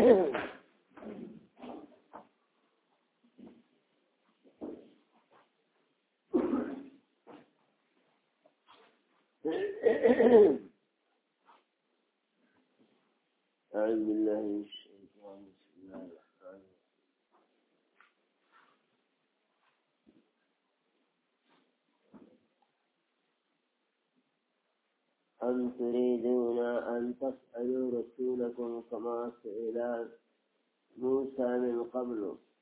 أعوذ بالله من الشيطان بسم الله الرحمن الرحيم أم تريدون أن تسألوا رسولكم كما سئل موسى من قبل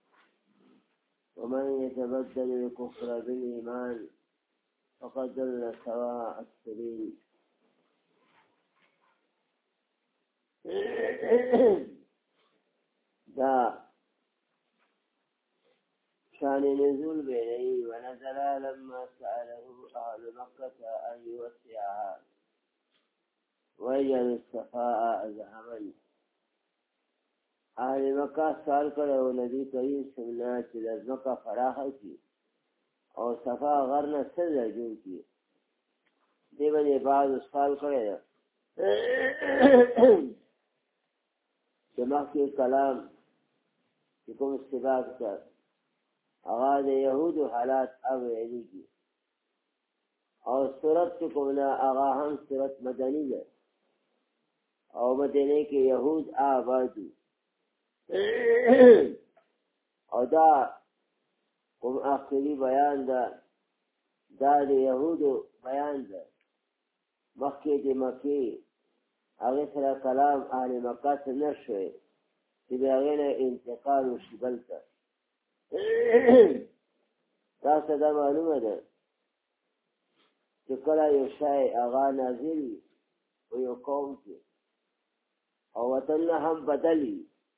ومن يتبدل الكفر بالإيمان فقد ضل سواء السبيل. دا شان نزول بيني ونزل لما سأله أهل مكة أن يوسعها ويجعل الصفاء ذهبا. أهل مکہ سوال کرے و نبی کریم سمنا چې لازمکہ فراخه کی او صفا غرنه سر جوړ کی. دی باندې بعض سوال کرے چې مخکې کلام چې کوم استباق کر هغه د یهودو حالات اوریدي کی او صورت چې کومه هغه هم صورت مدنی ده او مدینه کې یهود آبادو او دا کوم آخری بیان ده دا د یهودو بیان ده. مخکې د مکې هغه سره کلام اهل مکه ته نه شوی چې د هغې نه انتقال وشي بل ته. تاسو دا معلومه ده چې کله یو شی هغه نازل وي په یو قوم کې او وطن هم بدل وي،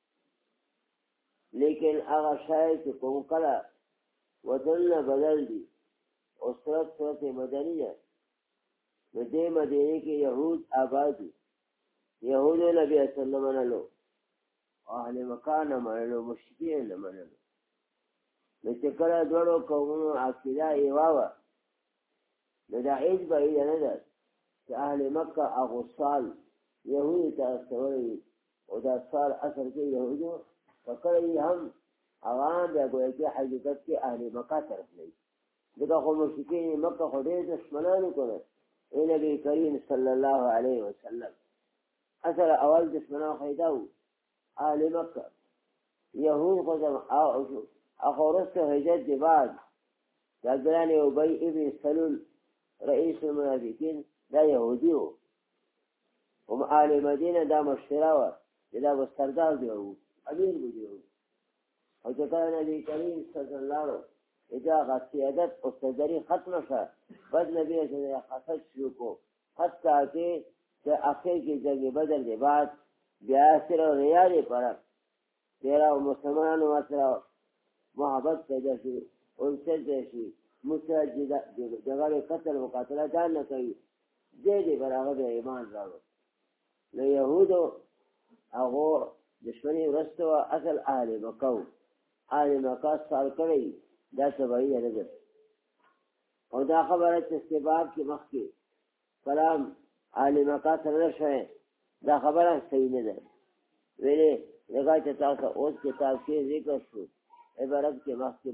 لیکن هغه شی چې کوم کله وطن بدل دي او صورت مدني ده نو دې مدینې کې یهود آباد دي. یهودو نبی صلی الله منلو اهل مکه نه منلو، مشرکین نه منلو. نو چې کله دواړو قومونو عقیده یوه وه نو دا هېڅ بعیده نه ده چې اهل مکه هغو سال یهودو ته استولی وي او دا سال اصل کې یهودو پکړی هم هغه هم بیا ګویا کې حقیقت کې اهل مکه طرف نه وي. ځکه خو مشرکین مکه خو ډېر دشمنانو کنه ای نبی کریم صلی الله علیه وسلم. اصل اول دشمنان خیده و اهل مکه. یهود خودم اخو رست حجت دی بعد دا گران ابی ابن سلول رئیس المنافقین دا یهودی و اهل مدینه دا مشتره و دا بستردار دی و امیر بودی و او چکر نبی کریم صلی اللہ علیہ اجا سیادت و صدری ختم شد بد نبی صلی خصد شروع کو حتی کہ آخر کی جنگ بدر کے بعد بیاسر و ریاض پر تیرا مسلمان مسئلہ محبت پیدا شي ان سے جیسی مسئلہ جگہ قتل مقاتلہ جان نہ کئی دے دے براغب ایمان راو. نو یهودو اغو دشمنی رستو اصل اهل مکو اهل مکہ سال کری دا سبایی نظر او دا خبرت استباب کی مخی کلام اهل مکہ سر شوئے دا خبرت صحیح نظر ویلے لگا چاہتا اوز کتاب کے ذکر شو عبارت کے مخی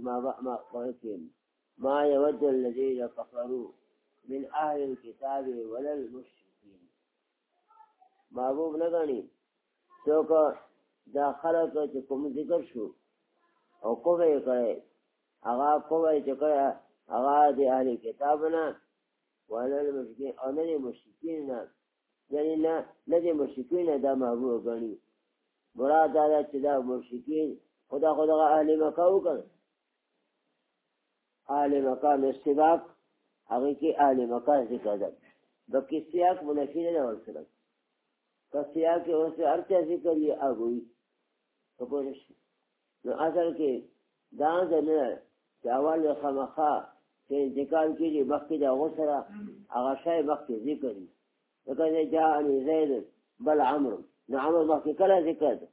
ما یود الذین کفروا من اهل الكتاب ولا المشرکین. محبوب نگانی چوکا دا خلق چکم ذکر شو او کوبه کرے اغا کوبه چکر اغا دی اهل کتابنا ولا المشرکین او ندی مشرکین یعنی ندی مشرکین دا محبوب گانی. مراد دا چې دا مشرکین خدا اهل مکه وکړ. اهل مکه استباق هغه کې اهل مکه ذکر ده بلکې سیاق منفی نه ورسره که سیاق کې اوس ارته ذکر یې اغوي په پوهش. نو اصل کې دا نه چې اول خامخا چې انتقال کېږي مخکې د هغو سره هغه شی مخکې ذکر وي. لکه جاءني زید بل عمرو نو عمر مخکې کله ذکر ده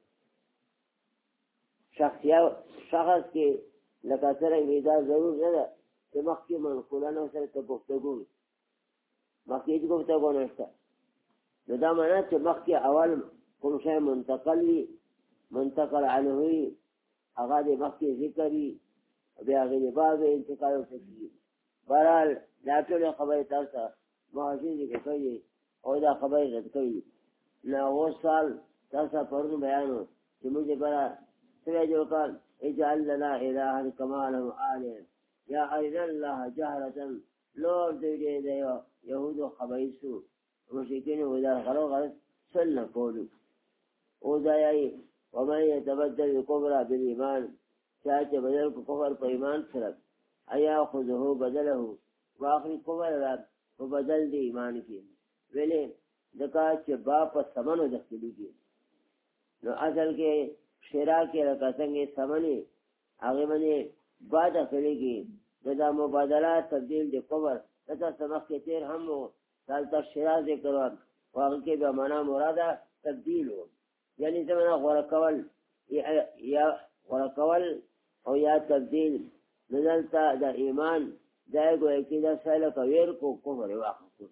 شخص کې لکه سره دا ضرور نه ده چې مخکې منقولانو سره ته گفتگو وي. مخکې هېڅ گفتگو نشته. نو دا معنا چې مخکې اول کوم شی منتقل وي منتقل عنه هغه د مخکې ذکري بیا هغې د باب انتقال وکړي. بهرحال دا ټولې خبرې تاسو ته محاسن ذکر کړي او دا خبرې رد کړي. نو اوس سال تاسو ته پرون بیان و چې موږ لپاره څه جوړ کړ اجعل لنا الها کما لهم آلهة یا ارنا الله جهرة نور دوی د یهودو خبیثو مشرکینو دا غلط سل نه کولو. او دا یایي ومن يتبدل الكفر بالإيمان چا چې بدل کو کفر په ایمان سره ایاخذه بدله واخلي کفر را په بدل د ایمان کې ویلې دکا چې با په سمنو دخليږي. نو اصل کې شرا کې راکڅنګي سمني هغه باندې با دخليږي دا مبادلات تبديل د کفر دا سبق کې تیر هم دلته شرا ذکر واغ کې به معنا مراده تبديل یعنی زمانہ غوړه کول یا غوړه کول او یا تبدیل نزلتا د ایمان دای ګویا کې دا ساله کویر کو کفر واخذ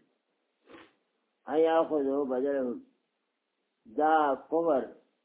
ایا خذو بدلهم دا کفر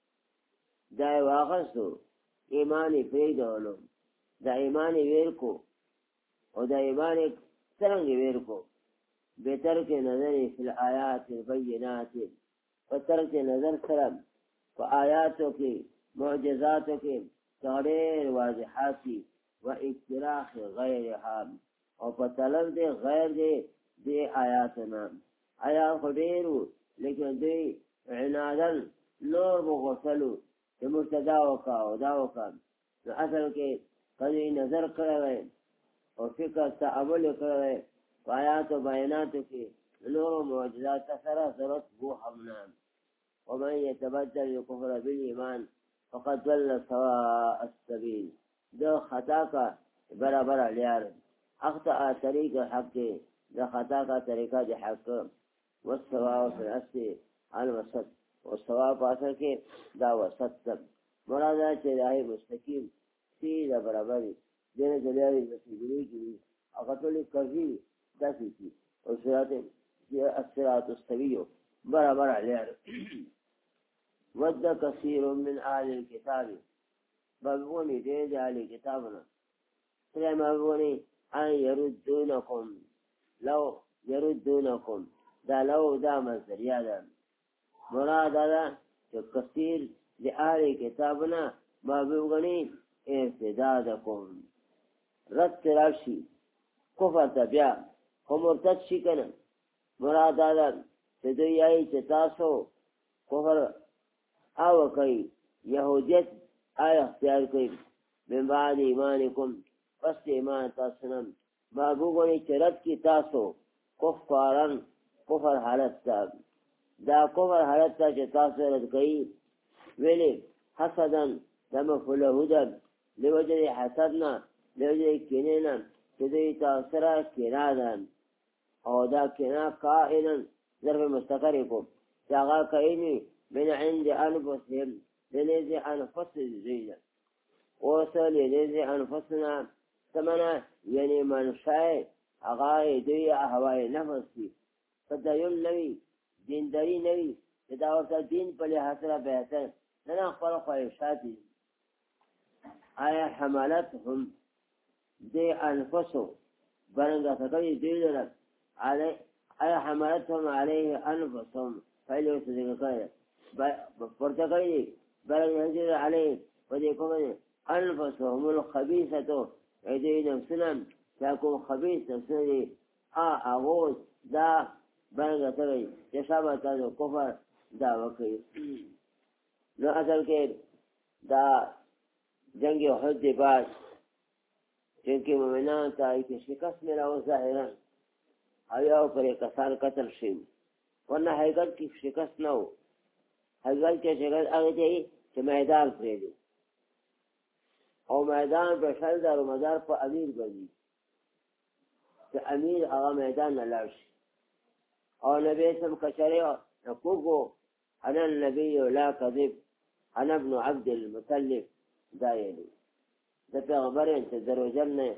دا واخذو ایمان پیدولو دا ایمان ویر کو او دا ایمان څنګه ویر کو بهتر کې نظر فی الآیات البینات بهتر کې نظر سره په آیاتو کې معجزاتو کې غیر واضحاتی و اقتراح غیرها او په طلب دې غیر دې آیاتنا آیات خډیرو لیکن دې عنادن نور مغفلو چې مرتدا وکا او دا وکا نو اصل کې کله نظر کړی او فکر تعامل کړی په آیات او بیاناتو کې نور معجزات سره ضرورت وو همنا. ومن يتبدل الكفر بالإيمان فقد ضل سواء السبيل ده خطا کا برابر لیار اخطأ طریق حق ده خطا کا طریقہ ده حق والسواء في الأصل الوسط والسواء پاسر کے دا وسط مرادا چې راهي مستقیم سیده برابر دینه جلیاری مسیحی کی اغطولی قضی داسی کی اور الصراط السوی برابر لیار. ود كثير من أهل الكتاب بابوني دي أهل كتابنا سلام بابوني أن يردونكم لو يردونكم دا لو دا مصدر يادا مراد هذا كثير لأهل كتابنا بابوني ارتدادكم رد راشي كفر تبيع ومرتد شكنا مراد هذا تدوي أي تتاسو كفر او کوي يهوديت آیا اختیار کوي من بعد ایمانکم پس ایمان تاسو نم بابوګونی چرت کی تاسو کفارن کفر حالت تا دا کفر حالت تا چې تاسو رد کوي ویلي حسدن دم فلهودن لوجه حسدنا لوجه کینینا چې دوی تاسو را کینادن او دا کینا کائنن ظرف مستقر کو چې هغه کوي من عند أنفسهم لنزي أنفس الزينة وصل لنزي أنفسنا ثمنا يعني من شاء أغاية دوية أهواء نفسي تدين نبي دين داري نبي تداوت الدين بلي حسرة بيهتن لنا أخبر خيشاتي آية حملتهم دي أنفسهم برنغة تقوي دينا علي آية حملتهم عليه أنفسهم فإليه تذكر پرتقلی بلد حجر علیه ودیکم انفسهم الخبیثتو ایدی نفسنا تاکم خبیث نفسنا دی آغوز دا بلد تقلی جشابتا دو کفر دا وقی. نو اصل کے دا جنگ احد دی بعد چونکہ مومنان تا ایک شکست ملاو ظاہران اویاو پر کسان قتل شیم ورنہ حقیقت کی شکست نو حقیقت کے شکست آگے چاہیے کہ میدان پریدو او میدان پر شل دار و مدار پر امیر بنی کہ امیر آغا میدان نلارش او نبی اسم کشرے نکوکو انا النبی لا کذب انا ابن عبد المطلب دائنی دا پیغمبر انت درو جلنے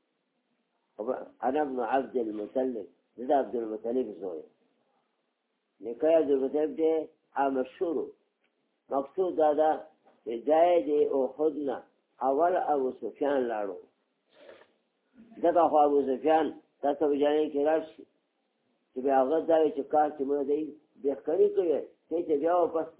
انا ابن عبد المطلب دا عبد المطلب زوئے نکای عبد المطلب دے مشهور مقصود دادا چې ځای دی احد نه اول ابو سفیان لاړو دغه خو ابو سفیان تاسو وجانې کې راشي چې بیا هغه ځای چې کار چې موږ دی بېخکري کوي چې بیا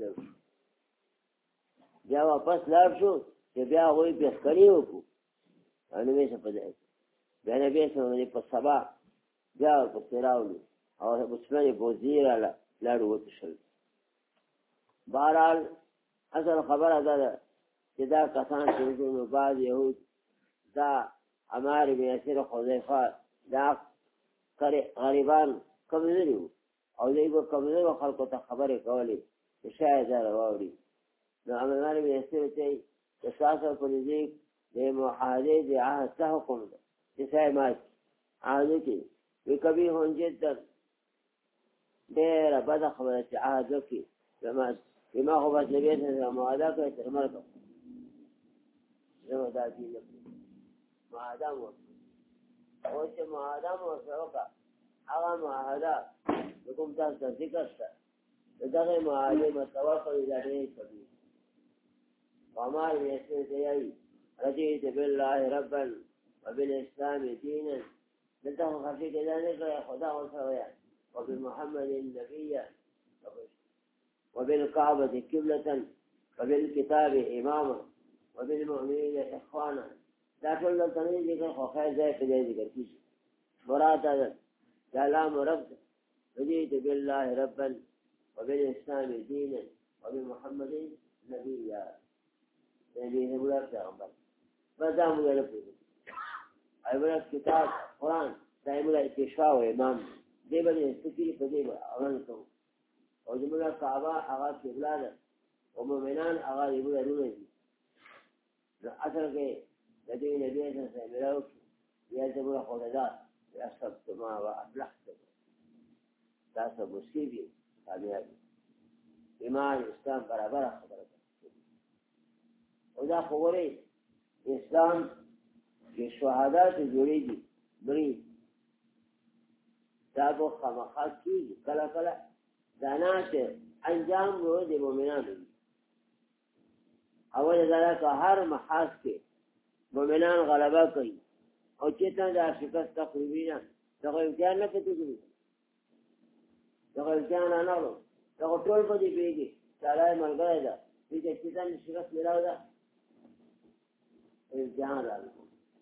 واپس لاړ شو چې بیا هغوی بېخکري وکړو او نوې څه په ځای بیا نبي صلی په سبا بیا ورپسې راولو او عثمان بوزي لاړو وتښل بهرحال اصل خبره دا ده چې دا کسان چې نو بعض یهود دا عمار بن یاسر حذیفه دا غریبان کمزوري وو او دوی به کمزورو خلکو ته خبرې کولې چې شاید دا واوري نو عمار بن یاسر ته چې تاسو په دې د معاهدې د عهد څه حکم ده چې صاحب ما عهد کې وی کبي هون جدا ډېره بده خبره چې عهد وکړي بما هو بس نبی ته معاهده کوي تر مرګ زه دا دي معاهده مو او چې معاهده مو سره هغه معاهده کوم تاسو ذکر شته دغه معاهده متوقع دی کوي عمر یې دی رضيت بالله ربا وبالاسلام دينا دلته خفي كذلك خدا وسويا وبمحمد نبيا وبالكعبة قبلة وبالكتاب إماما وبالمؤمنين إخوانا لا كل التنين ذكر خير زي في ذكر كيش مراد هذا كلام رب رضيت بالله ربا وبالإسلام دينا وبمحمد نبيا نبي نبولا پیغمبر فدام ولا پوهه ایبل کتاب قرآن دایمه استشفاء و امام دی باندې استفیری په دې اورن کو او جمله کعبه هغه قبله ده او مؤمنان هغه یې ورونه دي اصل کې د دې نبی سره ملاو یا زموږ خدای یا سب ما واصلحت تاسو مصیبه کامیاب ایمان اسلام برابر خبره او دا خبره اسلام کې شهادت جوړېږي بری دا به خامخا کېږي کله کله دانا چې انجام ورو د مؤمنانو اول دا که هر محاذ کې مؤمنان غلبه کوي او چې ته دا شکست تقریبي نه دغه امتحان نه کېږي دغه امتحان نه لرو دغه ټول په دې پیږي چالای ملګری ده چې ته شکست ملاو ده امتحان راځي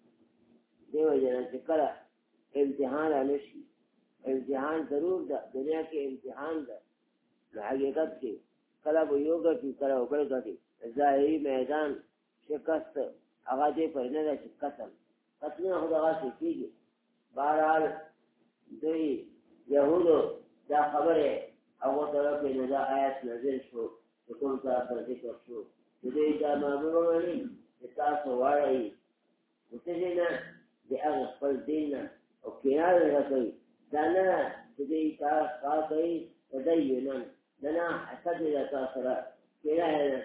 دیو جنا چې کله امتحان راشي امتحان ضرور ده دنیا کې امتحان ده نو حقیقت کې کله به یو ګټي کله بل ګټي ظاهري میدان شکست هغه دې پر نه ده چې قتل نه هغه څه کېږي بهرحال دوی یهودو دا خبره هغه طرف کې دا آیت نازل شو چې کوم تاسو ذکر شو دوی دا معلومه ونی تاسو وایي وتجينا بأغلى خپل دین او کناره راکوي دا نه چې دې کار کوي تدینا نه حسد لا تاثر کناره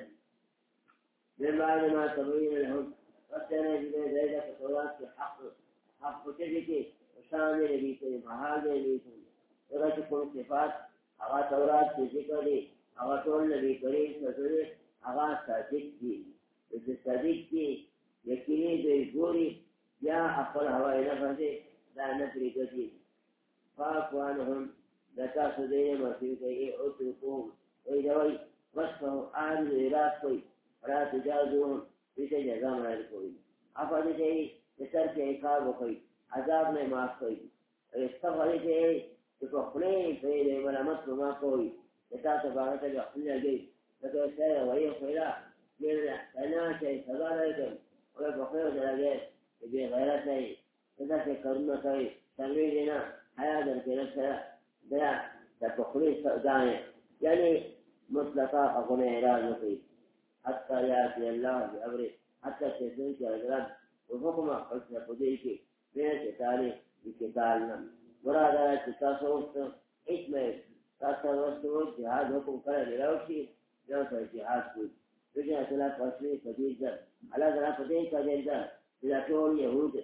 من بعد ما تبين لهم فاستنى ذلك التوراة حق تجدي وشامل بيته محاذ بيته إذا تكون صفات أغا توراة تذكري أغا طول نبي كريم فزرق أغا صادق دي إذا صادق دي يكيني دي جوري يا أقل هواي نفسي لا نفري كثير فأكوانهم لتاسو دين مرسيك اتركوهم وإذا وصفه أهل الإراك كوي ولا تجازوهم بسجة زامن الكوي أفضل شيء بسرك عقاب كوي عذاب میں معاف کوي استغفر شيء تخلي في ملامت ما کوي تاسو باندې ته خپل لګي لکه سره وایي خیره من انا شيء سزا لري او په خیر درګه دې غیرت نه دا څه کارونه کوي څنګه دینا حیا درته سره دا تخلي ځای یعنی مطلقا اغنه اعلان کوي حتى ياتي الله بامره حتى تسوي اجران وحكم خلق قديك بين تاريخ بكتالنا مراد تاسوس اسمه تاسوس جهاد حكم كره لروشي جوه جهاد کوي دغه اصله پښې فدیجه علي درا پدې کاجنده دا ټول يهود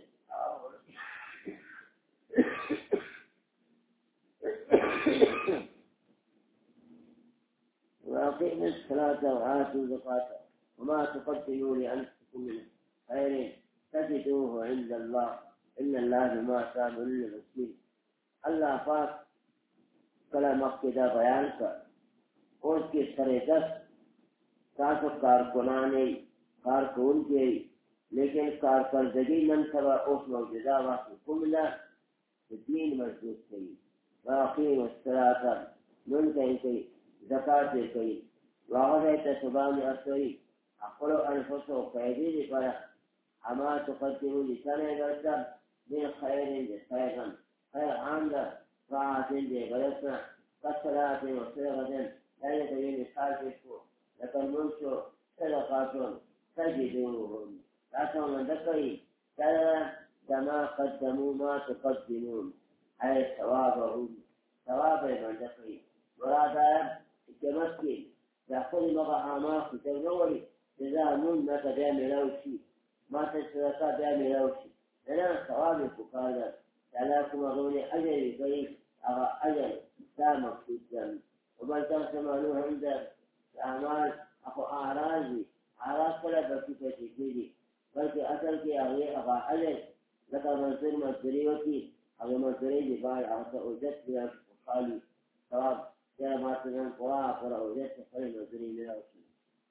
واقيم الصلاة وآتوا الزكاة وما تقدموا لأنفسكم من خير تجدوه عند الله إن الله بما تعملون بصير. الله پاک کله مخکې دا بیان کړ اوس کې سره دس تاسو کارکنان یې کارکوونکي یې لیکن کارکردګي نن سبا اوس موجوده وخت کوم نه د دین مضبوط کوي واقیموا الصلاة لمونځ یې کوي زکات یې کوي وهغه ته سبحان ورکوي خپلو انفسو فایدې لپاره اما تقدموا لسانه من خير خيرا خير عام طاعة بغيرتنا كالصلاة وصيغة لا يتبين خالفه لكن منشو صدقات تجدوهم لا تكون ذكري كما قدموا ما تقدمون أي ثوابهم ثواب من ذكري مرادا التمكن يأخذ مقامات تنوري إذا من ما تبين لوشي ما تشركا بيان لوشي لنا ثواب فقادا لكم أغوني أجل كريم أغا أجل سامك في الدم وبل تغسمانوه عند الأعمال أخو أعراضي أعراض فلا بكفة كيدي بلك أثرك أغي أغا أجل لك منصر منصريوتي أغي منصري دفاعي أغسى أوجدت بها فقالي ثواب يا ما تنام قراء فلا أوجدت خير منصري للأوشي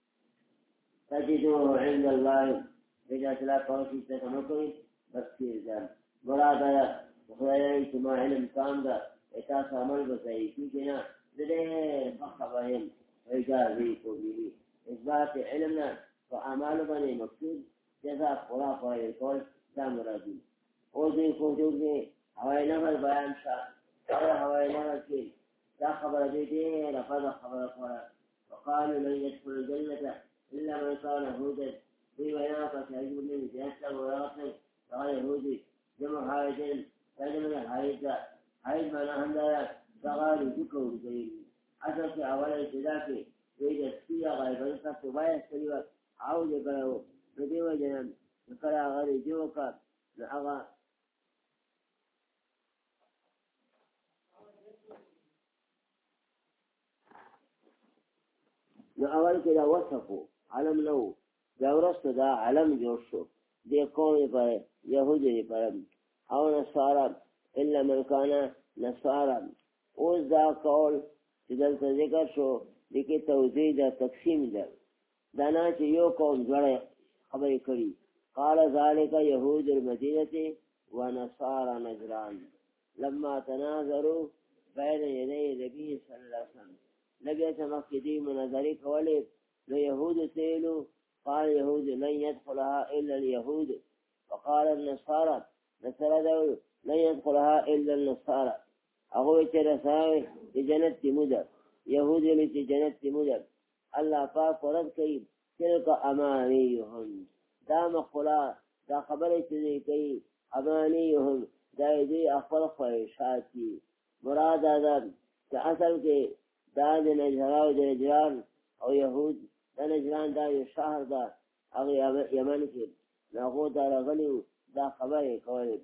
تجدوه عند الله إذا تلا قوتي تتمكن بكثير ذلك مراد خدای اجتماع علم کام دا اتاس عمل بسائی کیونکہ نا دیر خبرهم اجازی کو ملی اثبات علمنا فعمال بنی مقصود جزا خدا خواهی کول دا مرادی اوزی کوچوک نے ہوائی نفر بیان شا اور ہوائی نفر کی دا خبر دی دیر فضا خبر خورا وقالوا لن يدخل الجنة إلا من كان هودا في بيانات يجب من يتأثر ويغفر فقال يهودي جمع حاجين فإنما الحاجة حاجة معنى هندايا تغالي ذكر بكريم أسرك أولا اتداكي وإذا السيئة غيبا تبايا السليوة عودة بلو نديوة جنم نقرأ غالي جوكا نعغى نأول كده وصفوا علم لو جورست دا علم جوشو دي قومي پر يهودي پر أو نصارى إلا من كان نصارى اوز دا قول تدلت ذكر شو لكي توزيد تقسيم دا دانا چه يو قوم جوڑا خبر کری قال ذلك يهود المدينة ونصارى نجران لما تناظروا بين يدي النبي صلى الله عليه وسلم نبي تمكدي مناظري قولي ليهود سيلو قال اليهود لن يدخلها إلا اليهود وقال النصارى نصارى دول لن يدخلها إلا النصارى أقول ترساوي لجنة مدر يهود لجنة مدر الله پاک ورد كي تلك أمانيهم دام قلا دا خبر كي أمانيهم دا يدي أخبر خيشاتي مراد آدم كأصل كي دا نجراو نجران أو يهود دا نجران دا يشهر دا أغي يمن كي نقول دا رغليو دا خبر قولي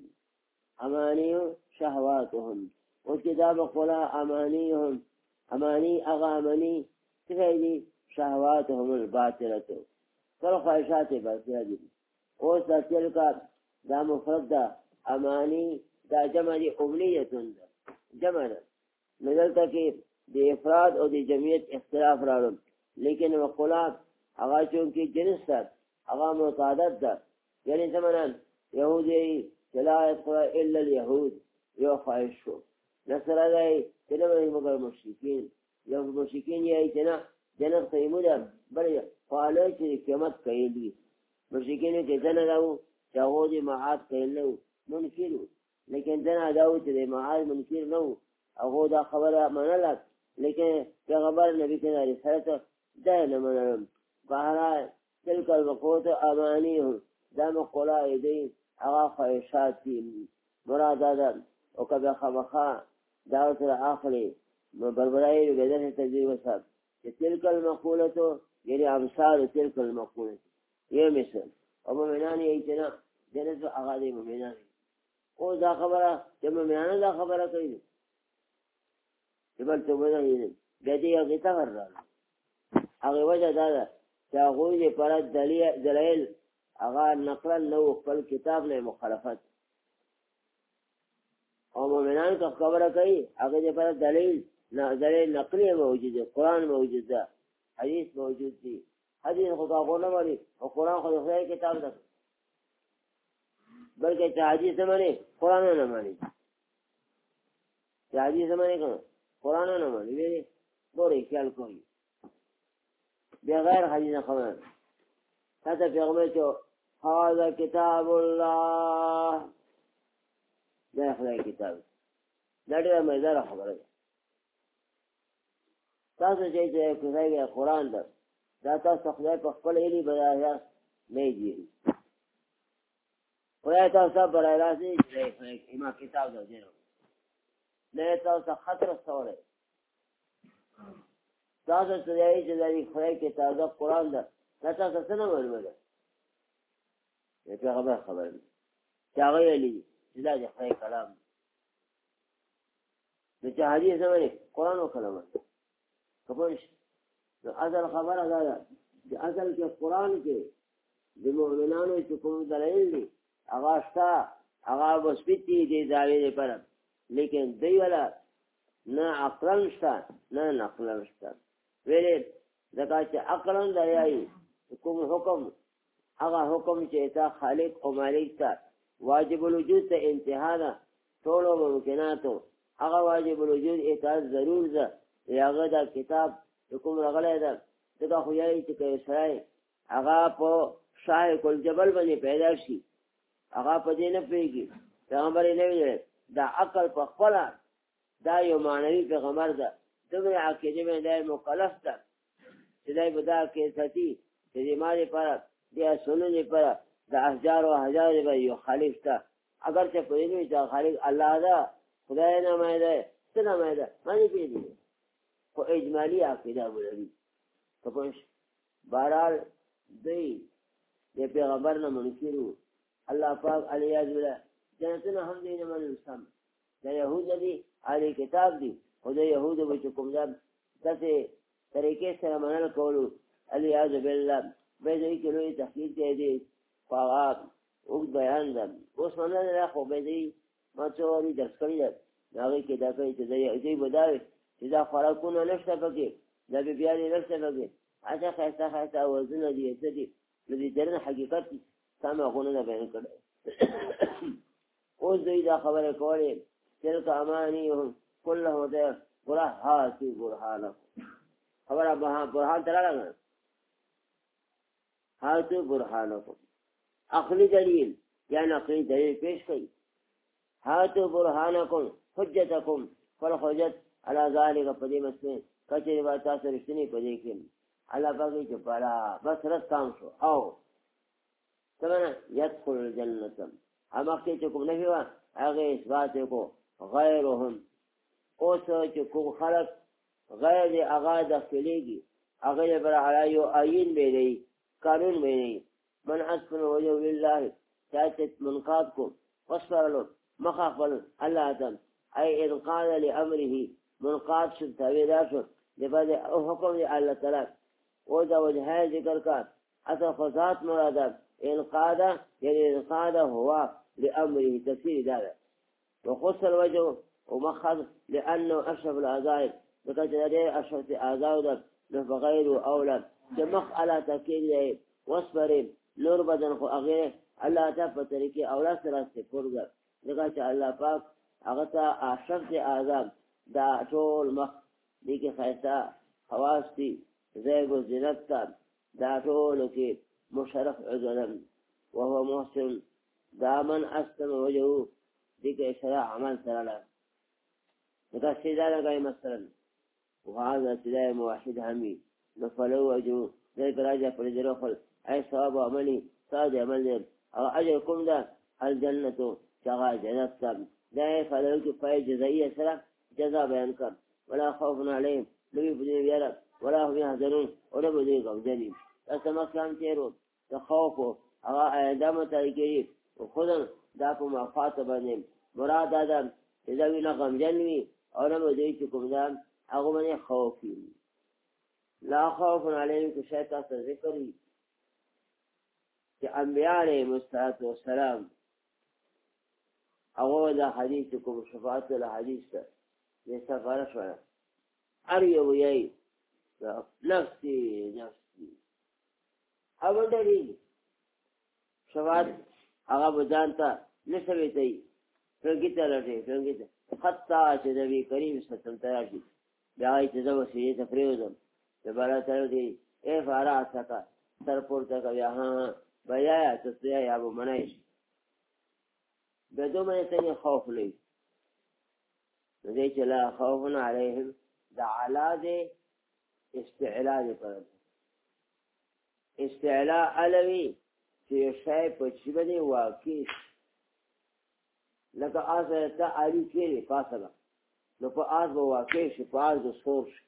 أمانيهم شهواتهم والكتاب قلا أمانيهم أماني أغامني تفيدي شهواتهم الباطلة كل خواهشات باطلة وسط تلك دا مفرد دا أماني دا جمع دي أمنية جمع نزلت كيف دي إفراد أو دي جمعية اختلاف رالهم لكن وقلات أغا چونكي جنس دا أغا متعدد دا يعني زمنا يهودي لا يدخل إلا اليهود يو خواهشو نصر داي تنمي مقر مشركين يو مشركين يأيتنا جنق تيمودا بل قالوا چه كمت كيلي مشركين كتنا داو شاغودي معاد كيلو منكرو لكن تنا داو چه معاد منكر نو أغودا خبر منالك لكن كغبر نبي كنا رسالته دانا منالم فهلا تلك المقوة أمانيهم دام قلاء يدين أغا خيشاتي مراد هذا وكبه خمخا دعوة الآخرين بربرائي بذلك تجريب وصاب تلك المقولة يعني أمثال تلك المقولة هي مثل ومؤمنان يجتنا جنس أغادي مؤمنان وذا خبره جمؤمنان ذا خبره كيد جبل تبنا يدين بدي يغتفر أغي وجد هذا چې هغوی دې پر دلایل هغه نقلا نو خپل کتاب نه مخالفت او مؤمنان که خبره کوي هغه دې پر دلیل نقلی موجود دی، قرآن موجود ده، حدیث موجود دی. حدیث خو هغه نه مانی او قرآن خو خدای کتاب ده، بلکې چې حدیث نه مانی قرآن نه مانی، چې حدیث نه مانی قرآن نه مانی. ویلې ګورې خیال کوي بغیر حدیث خبره تاسو پیغمبر چې هذا کتاب الله دا خدای کتاب دا ډېره مزه خبره ده. تاسو چې خدای قرآن ده دا تاسو خدای په خپل علي بدايه نه دی خدای تاسو برای راځي چې ایمان کتاب ده نه تاسو خطر سره تاسو چې د خدای کتاب ده قرآن ده تاسو څه نه معلومه ده پیغمبر خبر دی چې هغه علي دا د خدای کلام د چې حدیث زمانه قرآن او کلام کپوش نو اصل خبره دا ده چې اصل کې قرآن کې د مؤمنانو چې کوم دلایل دي هغه شته هغه مثبتي دي داوی لپاره، لیکن دی ولا نه عقلن شته نه نقلن شته. ویلې ځکه چې عقلن دی یای کوم حکم هغه حکم چې تا خالق او مالک ته واجب الوجود ته انتها ده ټول ممکناتو هغه واجب الوجود اطاعت ضرور ده. هغه دا کتاب کوم راغلی ده دا خو یې چې کیسای هغه په شاه کل جبل باندې پیدا شي هغه په دې نه پیږي پیغمبر نه ویل دا عقل په خپل دا یو معنوي پیغمبر ده دغه عقیده باندې مکلف ده چې دای بدا کې ساتي چې ما دې پر دې سنن پر د احجار او هزار به یو خالق ده. اگر چې په دې چې خالق الله ده خدای نه مې ده څه نه مې ده باندې پیږي خو اجمالی عقیده ولري. کپوش بهرحال دی د پیغمبر نه منکرو الله پاک علیه بالله جنتونه هم دې نه منل سم د يهود دي علی کتاب دي خو د يهود به کوم ځای داسې طریقې سره منل کولو علیه بالله به دې کې لوی تحقیق دی فقط او بیان ده اوس منل نه خو به دې ما څوري درس کړی دا هغه کې دا کوي چې دې بداوي چې دا خوراکونه نشته پکې دا بیا دې نشته پکې اته خاصه وزن دي څه دي نو دې درنه حقیقت سم غونه نه بیان کړي. اوس دې دا خبره کوله تلک امانیهم كلهم ده برهاتی برهانه خبره به برهان تراله هاتو برهانه عقلی دلیل یا نقلی دلیل پیش کړي هاتو برهانکم حجتکم فالحجت على ذلك پدې مسله کچې با تاسو رښتینی پدې کې الله پاک چې پالا بس رستان شو او څنګه يدخل الجنه اما کې چې کوم نه وي هغه اثبات کو غیرهم اوس چې کوم خلق غیر هغه داخليږي هغه بر علیو عین به دی قانون به دی من اسفل وجه لله چاته منقاد کو وصلوا مخافل الله تعالی اي ان قال لامره منقاد شو تعویذ شو لبعد حکم دی الله تعالی او دا وجه ذکر کا اصل خذات مراد انقاد یعنی انقاد هو لامره تفسیر دا وخص الوجه ومخذ لانه اشرف الاعضاء بكذا اشرف الاعضاء ده بغير اولى جمخ على تاكيد وصبر نور بدن خو هغه الله تعالی په طریقې اولاد سره سپورګه دغه چې الله پاک هغه ته اشرف اعضاء دا ټول مخ دي کې خاصه خواص دي زیب و زینت دا ټول کې مشرف عذرا وهو محسن دا من اسلم وجهه دي کې شرع عمل سره لا دا سیدا لګای مثلا وهذا سیدا موحد همي نفلو وجهه ذلك راجع پر جرخل اي ثواب عملي صاد عمل او اجركم ده الجنه شغا جنت دا فلو کې پای جزائيه سره جزاء بیان کړ ولا خوف عليهم لوی بدی ویرا ولا هم يحزنون ولا بدی غمجنين اسما كان تیرو تخوف او ادمه طریقې خود دا په مفات باندې مراد ادم اذا وینا غمجن وي او نه بدی چې کوم ځان هغه باندې خوف لا خوف علیهم کې شاید تاسو ذکر وي چې انبیاء علیهم السلام هغه دا حدیث کوم شفاعت له حدیث ته یې سفاره شوه هر یو یې نفسي نفسي هغه ډېری شفاعت هغه بجان ته نشوي ته څنګه ته لټي څنګه ته حتی چې نبی کریم صلی الله علیه وسلم تراشي بیا یې ته وسیله ته پریوزم د بالا تر دې اے فارا سکا سر پورته کوي ها بیا ته یا ابو منایش بدو مې ته خوف لې دې چې لا خوف علیهم د علا دې استعلاء دې پر استعلاء علوي چې شای په چې باندې واقع لکه آسه ته علی کېږي فاصله نو په آس به واقع شي په آس د سور شي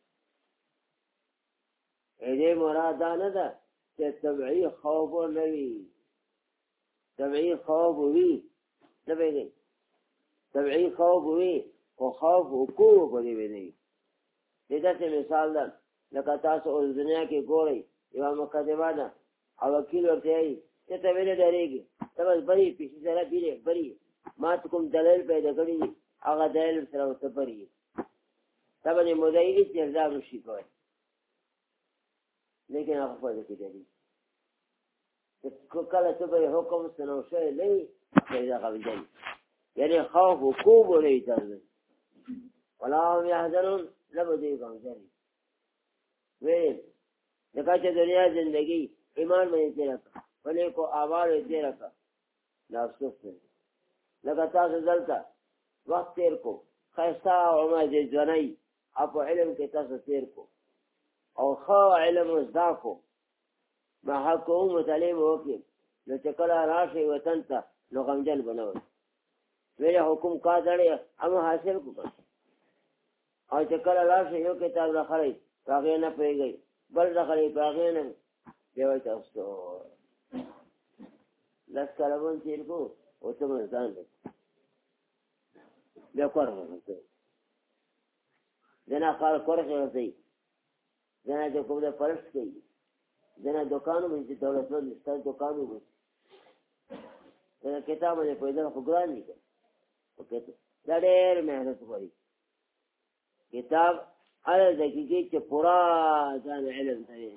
دې مراد دا نه ده چې طبعي خوف نه وي طبعي خوف وي نه وي طبعي خوف وي او خوف وقوع په دې وي دې داسې مثال ده لکه تاسو اوس دنیا کې ګورئ یوه مقدمه ده او وکیل ورته وایي چې ته ولې ډارېږې ته بس بري پیسې سره بیرې بري ما ته کوم دلیل پیدا کړي دي هغه دلیل سره ورته بري ته به د مدعي هېڅ الزام نشي کولی لیکن هغه خپله کې ډارېږي کله ته به یې حکم سنو شوی نه وي پیدا قبلېږي یعنې خوف وقوع به نه وي تاسو ولا هم یحزنون نه به دوی غمجن وي ویل لکه چې دنیا زندګي ایمان باندې تېره کړه په نیکو اعمالو یې تېره کړه دا افسوس دی لکه تاسو دلته وخت تېر کو ښایسته عمر د ځوانۍ او په علم کې تاسو تېر کو او ښه علم زده کو محقق مطالعې مو وکړي نو چې کله راشئ وطن ته نو غمجن به نه وئ ویلې حکم کا دړې هم حاصل کړو او چې کله راشئ یو کتاب راخلئ په هغې نه پوهېږئ بل راخلئ په هغې نه بیا وایي تاسو لس کاله به تېر کړو او ته مزدان دی بیا کور ورسوي ځنه کار کور کې ورسوي ځنه چې کوم دی پرست کوي ځنه دوکانو باندې دولتمند ستاسو دوکانو باندې ځنه کتاب باندې پیدا خو ګران دي دا ډېر محنت غواړي کتاب هغه دقیقې چې پورا ځان علم ته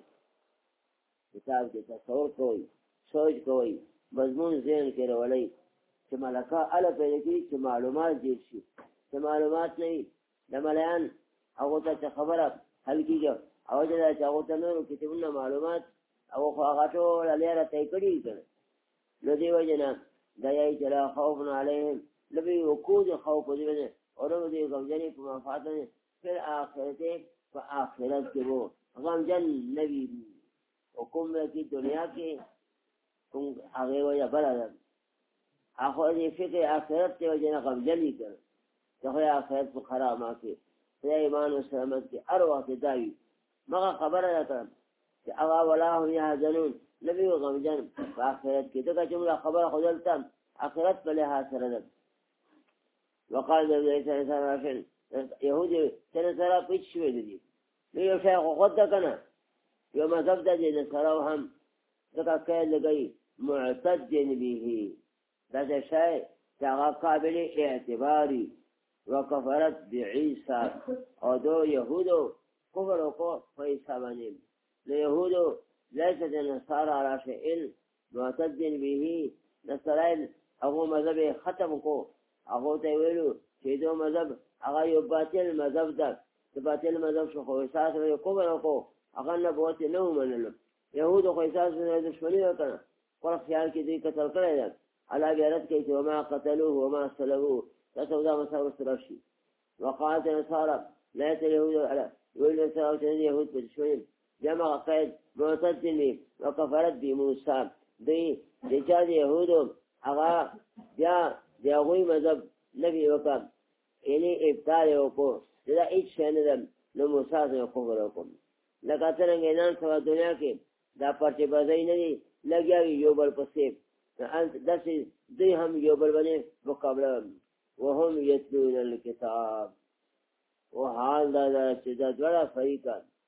کتاب کې تصور کوئ سوچ کوئ مضمون ذهن کې راولئ چې ملکه هله پیدا کړي چې معلومات ډېر شي چې معلومات نه وي د ملیان هغو ته چې خبره حل کېږي او چې دا چې هغو ته نورو کتابونه معلومات هغو خو هغه ټوله لیاره طی کړي وي که نه نو دې وجې نه دا یایي چې لا خوف علیهم نه به وي وقوع د خوف په دې باندې او نه به دوی غمجنې په منفعت باندې فی الآخرت په آخرت کې به غمجن نه وي او کوم کې دنیا کې کوم هغې وجه بله ده هغه دې فکر آخرت دی وجه نه غمجن وي که نه د خدای آخرت په خرابه کې خدای ایمان و سلامت کې هر وخت دا وي مغه خبره ده که چې هغه ولا هم یحزنون نه وي غمجن په آخرت کې ځکه چې موږ خبره خو دلته آخرت په لحاظ سره ده وقال نبی عیسی علیه السلام یهود چې نصارا پیچ شوي دي نو یو شی خو خود ده که نه یو مذهب ده چې نصارا هم ځکه قید لګوي معتد به داسې شی چې هغه قابل اعتباري وکفرت بعیسی او دو یهودو کفر وکړو په عیسی باندې د یهودو لیست النصارى على شیء معتد به نصرایل هغو مذهب یې ختم کړو هغو ته یې ویلو چې دو مذهب هغه یو باطل مذهب ده د باطل مذهب شو خو عیسی سره یې کفر وکړو هغه نبوت یې نه ومنلو یهودو خو عیسی سره دښمني وکړه خپل خیال کې دوی قتل کړی ده الله بیا رد کوي چې وما قتلوه وما صلبوه تاسو دا مساله سره شي وقالت النصارى لا اليهود على يقول النصارى وتنزل يهود بالشوين جمع قيد معتد وكفرت بموسى دي رجال يهود هغه بیا د هغوی مذهب نبي وکړ یعنې ابطال یې وکړو دا هېڅ شی نه ده نو موسی سره کفر وکړو لکه څرنګه نن سبا دنیا کې دا پرچې بازۍ نه دي لګیا وي یو بل پسې داسې دوی هم یو بل باندې مقابله وهم یتلون الکتاب و حال دا چې دا دواړه فریقان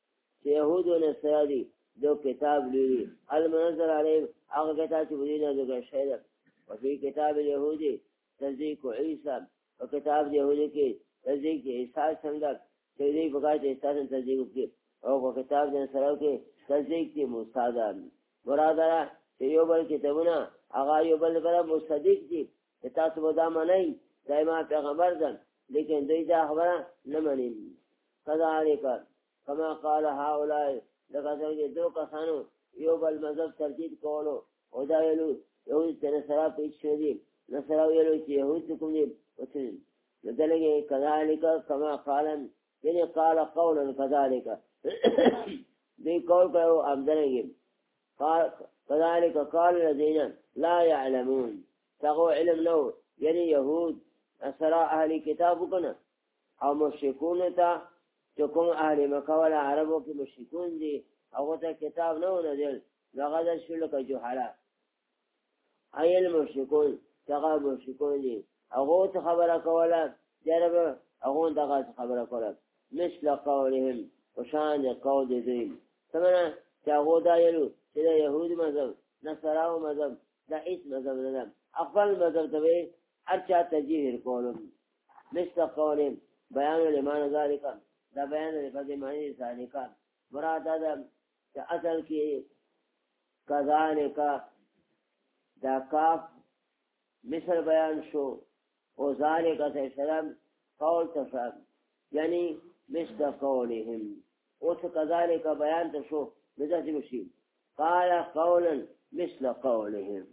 چې يهود او نصارا دي دو کتاب لري المنزل علیهم هغه کتاب چې بدینه دغه شی ده او په کتاب يهودي تصدیق عیسی او کتاب يهودي کې تصدیق عیسی څنګه چې دې بغاټ عیسی تصدیق کوي او په کتاب نصارا کې تصدیق کې موسی ده مراد چې یو بل کتابونه هغه یو بل سره مصدق دي تاسو ودا منئ دایما پیغمبر ځن لیکن دوی دا خبره نه مني کذالک کما قال هؤلاء لکه څنګه دو کسانو یو بل مذهب ترتیب کولو او دا ویلو یهود ته نصارا پیښ شو دي نصارا ویلو چې یهود کوم دي وڅین دلګه کذالک کما قال یعنی قال قولا کذالک دې قول کوي امدنګي قال كذلك قال الذين لا يعلمون تغو علم نو يعني يهود أسرى أهل كتابكنا أو مشركون تا تكون أهل مكة ولا عربو كي مشركون دي أو تا كتاب نو نزل لغدا شلك جحلا أي المشركون تغا مشركون دي أو تخبرك ولا جرب أو تغا خبرك ولا مثل قولهم وشان قول دين ثمنا تغو دا يلو چې يهود مذهب نصارا مذهب دا هیڅ مذهب نه خپل مذهب ته هر چا تجهیر کولم مثل قولهم بیان لمن ذلك دا بیان لفظ معنی ذلك مراد دا چې اصل کې کذالک دا کاف مثل بیان شو او ذلك سلام قول تفهم یعنی مثل قولهم او کذالک بیان ته شو مزاج مشي قال قولا مثل قولهم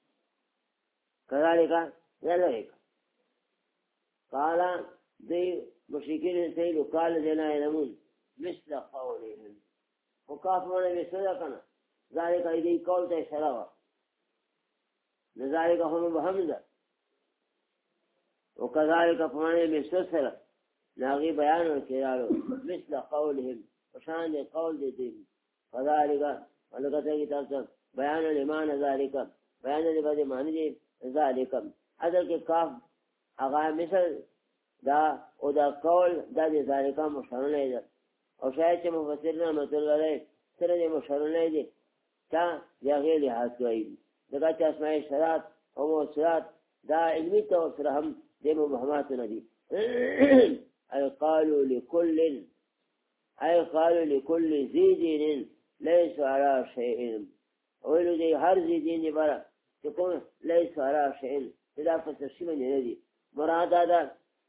كذلك ذلك قال دي مشركين سيدوا قال لنا يعلمون مثل قولهم وكافرون بصدقنا ذلك إذا قول تشروا لذلك هم بحمد وكذلك فمن بسسر لاغي بيان الكلام مثل قولهم وشان قول دين كذلك ولقد تاسو بیان لمان ذالک بیان لبد معنی ذالک اصل کې کاف هغه مثل دا او دا قول دا ذالک مشهور نه ده او شاید چې مفسرین مطلب لري سره دې مشهور نه دي تا یغه لحاظ کوي دا چې اسماء شرات او موصلات دا علمي تور سره هم د مبهمات نه دي اي قالوا لكل ذي دين ليس على شيء اولو دي هر ذي دين برا تكون ليس على شيء اذا فتشي من يدي مراد هذا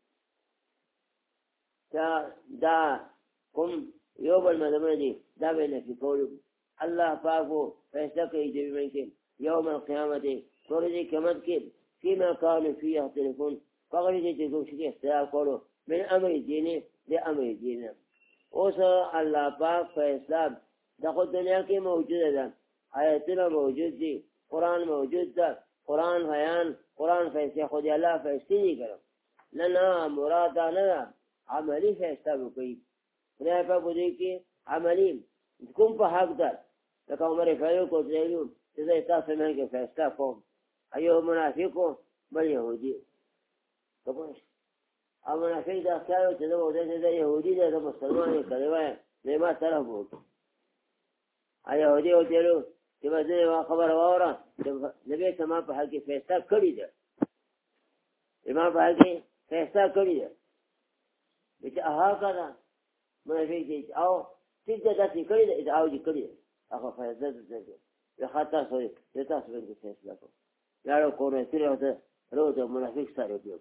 دا كم يوم المدمر دي دا بين في قوله الله فاقو فيستقي جبي منكم يوم القيامة تورجي كمدكب فيما كانوا فيه يختلفون فقال دي تقول شكي اختلاف قوله من امر الدين لامر الدين اوسا الله پاک فیصلاب دا خود دنیا کی موجود ہے آیتنا موجود دی قرآن موجود دا قرآن بیان قرآن فیصلے خود اللہ فیصلے نہیں کرو نہ مرادا نہ عملی فیصلہ بکئی خدا پاک بودی کی عملی کم پا حق دار لکہ عمر فیلو کو تریلو جزا اتاس میں کے فیصلہ قوم ایو منافقوں بل یہودی کبھوش اب منافق دا خیالو چیزا بودے چیزا یہودی دا مسلمان کروائے نیمہ طرف بودی یهودي او تیرو چې مزه خبر وره نبی سما په حق فیصله کړی ده امام په حق فیصله کړی ده چې هغه کړه مې دې او چې دا چې کړی ده او دې کړی هغه فیصله ده یا خاطر سوې د تاسو باندې فیصله کو یارو کومه تیرې وته روز منافق سره دی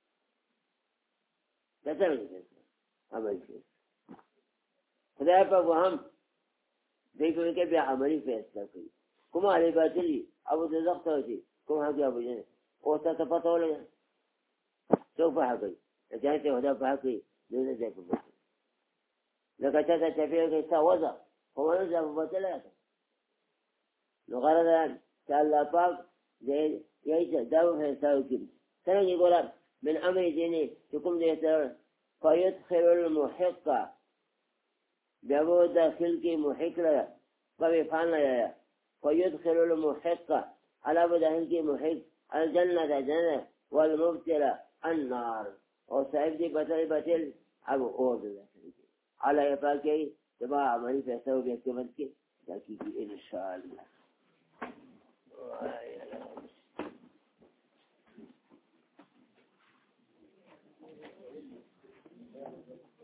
دا څه دی عمل شي خدای په وهم دیکھو کہ بیا عملی فیصلہ کوي کوم علی باطلی ابو ذزق ته دي کوم هغه ابو جن او ته پته ولګا څو په هغه ځای ته ودا په هغه دې ځای په لکه چې پیغه څه وځه هو نه ځه په بدله نو غرض چې الله پاک دې یې دا فیصله کوي څنګه یې من امر دیني کوم دې ته فیدخل المحق بیابو داخل کی محق لگا کبھی فان لگایا فیدخل المحق علا بداخل کی محق الجنة جنة والمبتلى النار اور صاحب دی بطل اب اور داخل کی علا یفاکی जब हमारी पैसा हो गया के बन के ताकि इंशाअल्लाह